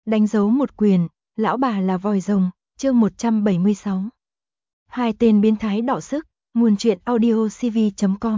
Đánh dấu một quyền, lão bà là vòi rồng, chương 176. Hai tên biến thái đọ sức, nguồn truyện audiocv.com.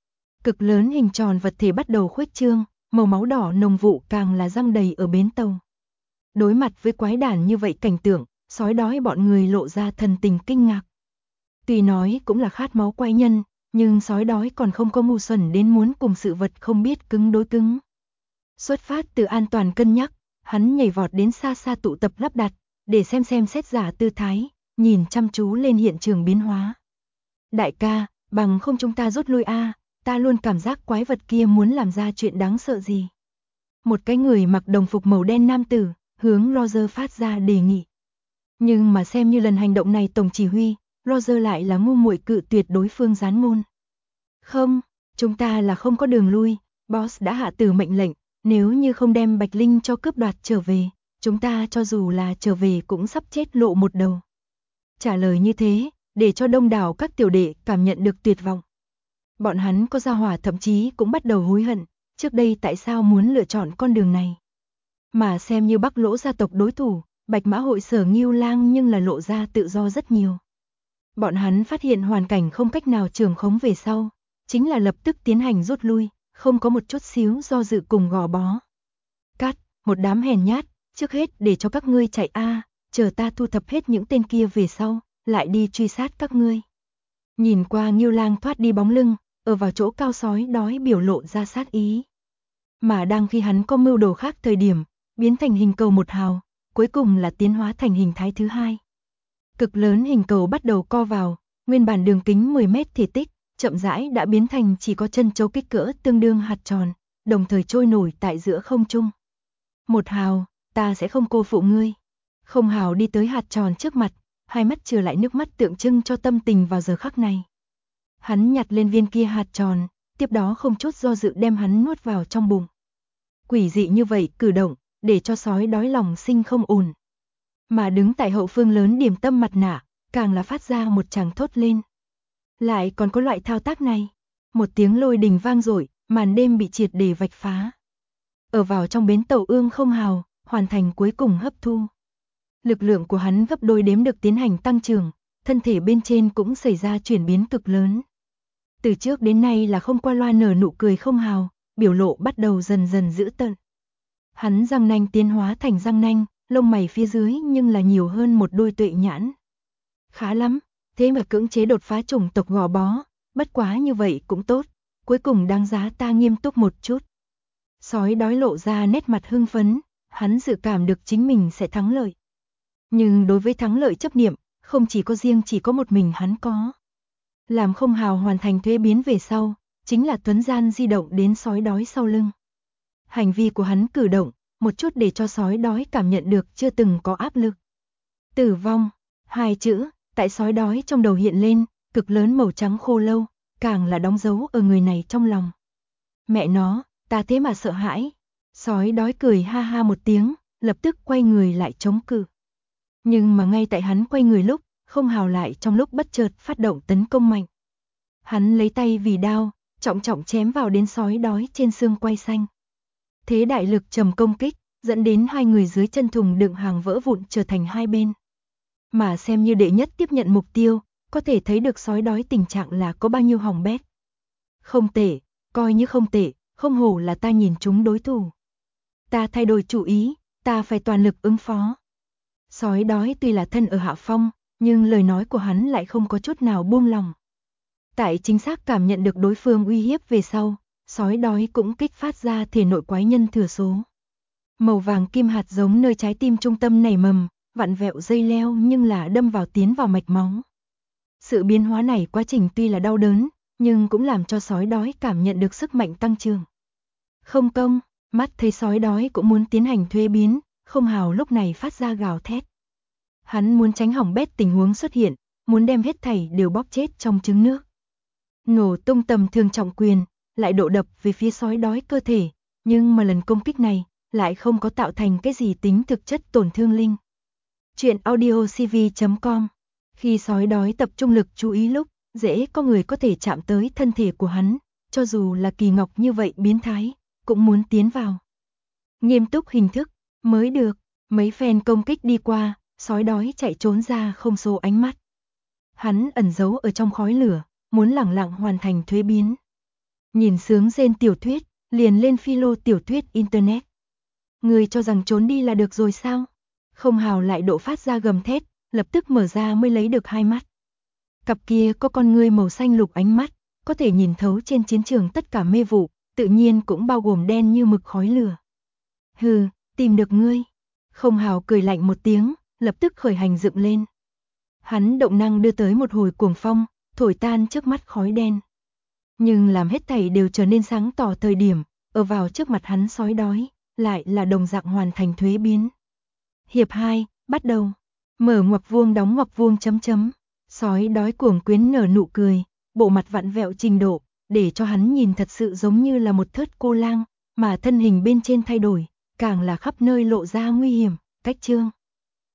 Cực lớn hình tròn vật thể bắt đầu khuếch trương, màu máu đỏ nồng vụ càng là răng đầy ở bến tàu. Đối mặt với quái đản như vậy cảnh tượng, sói đói bọn người lộ ra thần tình kinh ngạc. Tuy nói cũng là khát máu quái nhân, nhưng sói đói còn không có ngu xuẩn đến muốn cùng sự vật không biết cứng đối cứng. Xuất phát từ an toàn cân nhắc, hắn nhảy vọt đến xa xa tụ tập lắp đặt, để xem xét giả tư thái, nhìn chăm chú lên hiện trường biến hóa. Đại ca, bằng không chúng ta rút lui a, ta luôn cảm giác quái vật kia muốn làm ra chuyện đáng sợ gì. Một cái người mặc đồng phục màu đen nam tử, hướng Roger phát ra đề nghị. Nhưng mà xem như lần hành động này tổng chỉ huy, Roger lại là ngu muội cự tuyệt đối phương gián ngôn. Không, chúng ta là không có đường lui, boss đã hạ tử mệnh lệnh, nếu như không đem Bạch Linh cho cướp đoạt trở về, chúng ta cho dù là trở về cũng sắp chết lộ một đầu. Trả lời như thế, để cho đông đảo các tiểu đệ cảm nhận được tuyệt vọng. Bọn hắn có gia hỏa thậm chí cũng bắt đầu hối hận, trước đây tại sao muốn lựa chọn con đường này. Mà xem như Bắc Lỗ gia tộc đối thủ, Bạch Mã hội Sở Ngưu Lang nhưng là lộ ra tự do rất nhiều. Bọn hắn phát hiện hoàn cảnh không cách nào trường khống về sau, chính là lập tức tiến hành rút lui, không có một chút xíu do dự cùng gò bó. Cắt, một đám hèn nhát, trước hết để cho các ngươi chạy a, chờ ta thu thập hết những tên kia về sau, lại đi truy sát các ngươi. Nhìn qua Ngưu Lang thoát đi bóng lưng, ở vào chỗ cao sói đói biểu lộ ra sát ý. Mà đang khi hắn có mưu đồ khác thời điểm, biến thành hình cầu một hào, cuối cùng là tiến hóa thành hình thái thứ hai. Cực lớn hình cầu bắt đầu co vào, nguyên bản đường kính 10 mét thể tích, chậm rãi đã biến thành chỉ có chân châu kích cỡ tương đương hạt tròn, đồng thời trôi nổi tại giữa không trung. Một hào, ta sẽ không cô phụ ngươi. Không hào đi tới hạt tròn trước mặt, hai mắt trừ lại nước mắt tượng trưng cho tâm tình vào giờ khắc này. Hắn nhặt lên viên kia hạt tròn, tiếp đó không chút do dự đem hắn nuốt vào trong bụng. Quỷ dị như vậy cử động, để cho sói đói lòng sinh không ổn. Mà đứng tại hậu phương lớn điểm tâm mặt nạ, càng là phát ra một tràng thốt lên. Lại còn có loại thao tác này. Một tiếng lôi đình vang dội, màn đêm bị triệt để vạch phá. Ở vào trong bến tàu ương không hào, hoàn thành cuối cùng hấp thu. Lực lượng của hắn gấp đôi đếm được tiến hành tăng trưởng, thân thể bên trên cũng xảy ra chuyển biến cực lớn. Từ trước đến nay là không qua loa nở nụ cười không hào, biểu lộ bắt đầu dần dần dữ tợn. Hắn răng nanh tiến hóa thành răng nanh, lông mày phía dưới nhưng là nhiều hơn một đôi tuệ nhãn. Khá lắm, thế mà cưỡng chế đột phá chủng tộc gò bó, bất quá như vậy cũng tốt, cuối cùng đáng giá ta nghiêm túc một chút. Sói đói lộ ra nét mặt hưng phấn, hắn dự cảm được chính mình sẽ thắng lợi. Nhưng đối với thắng lợi chấp niệm, không chỉ có một mình hắn có. Làm không hào hoàn thành thuế biến về sau, chính là tuấn gian di động đến sói đói sau lưng. Hành vi của hắn cử động, một chút để cho sói đói cảm nhận được chưa từng có áp lực. Tử vong, hai chữ, tại sói đói trong đầu hiện lên, cực lớn màu trắng khô lâu, càng là đóng dấu ở người này trong lòng. Mẹ nó, ta thế mà sợ hãi. Sói đói cười ha ha một tiếng, lập tức quay người lại chống cự. Nhưng mà ngay tại hắn quay người lúc, không hào lại trong lúc bất chợt phát động tấn công mạnh. Hắn lấy tay vì đao, trọng trọng chém vào đến sói đói trên xương quai xanh. Thế đại lực trầm công kích, dẫn đến hai người dưới chân thùng đựng hàng vỡ vụn trở thành hai bên. Mà xem như đệ nhất tiếp nhận mục tiêu, có thể thấy được sói đói tình trạng là có bao nhiêu hỏng bét. Không tệ, coi như không tệ, không hổ là ta nhìn chúng đối thủ. Ta thay đổi chủ ý, ta phải toàn lực ứng phó. Sói đói tuy là thân ở hạ phong, nhưng lời nói của hắn lại không có chút nào buông lòng. Tại chính xác cảm nhận được đối phương uy hiếp về sau, sói đói cũng kích phát ra thể nội quái nhân thừa số. Màu vàng kim hạt giống nơi trái tim trung tâm nảy mầm, vặn vẹo dây leo nhưng là đâm vào tiến vào mạch máu. Sự biến hóa này quá trình tuy là đau đớn, nhưng cũng làm cho sói đói cảm nhận được sức mạnh tăng trưởng. Không công, mắt thấy sói đói cũng muốn tiến hành thuế biến, không hào lúc này phát ra gào thét. Hắn muốn tránh hỏng bét tình huống xuất hiện, muốn đem hết thảy đều bóp chết trong trứng nước. Nổ tung tầm thường trọng quyền, lại độ đập về phía sói đói cơ thể, nhưng mà lần công kích này lại không có tạo thành cái gì tính thực chất tổn thương linh. Chuyện audiocv.com. Khi sói đói tập trung lực chú ý lúc, dễ có người có thể chạm tới thân thể của hắn, cho dù là kỳ ngọc như vậy biến thái, cũng muốn tiến vào. Nghiêm túc hình thức, mới được, Mấy phen công kích đi qua, sói đói chạy trốn ra không số ánh mắt. Hắn ẩn giấu ở trong khói lửa, muốn lẳng lặng hoàn thành thuế biến. Nhìn sướng rên tiểu thuyết, liền lên philo tiểu thuyết internet. Người cho rằng trốn đi là được rồi sao? Không Hào lại độ phát ra gầm thét, lập tức mở ra mới lấy được hai mắt. Cặp kia có con ngươi màu xanh lục ánh mắt, có thể nhìn thấu trên chiến trường tất cả mê vụ, tự nhiên cũng bao gồm đen như mực khói lửa. Hừ, tìm được ngươi. Không Hào cười lạnh một tiếng, lập tức khởi hành dựng lên. Hắn động năng đưa tới một hồi cuồng phong, thổi tan trước mắt khói đen. Nhưng làm hết thảy đều trở nên sáng tỏ thời điểm, ở vào trước mặt hắn sói đói, lại là đồng dạng hoàn thành thuế biến. Hiệp 2, bắt đầu. Mở ngoặc vuông đóng ngoặc vuông chấm chấm. Sói đói cuồng quyến nở nụ cười, bộ mặt vặn vẹo trình độ, để cho hắn nhìn thật sự giống như là một thớt cô lang, mà thân hình bên trên thay đổi, càng là khắp nơi lộ ra nguy hiểm, cách chương.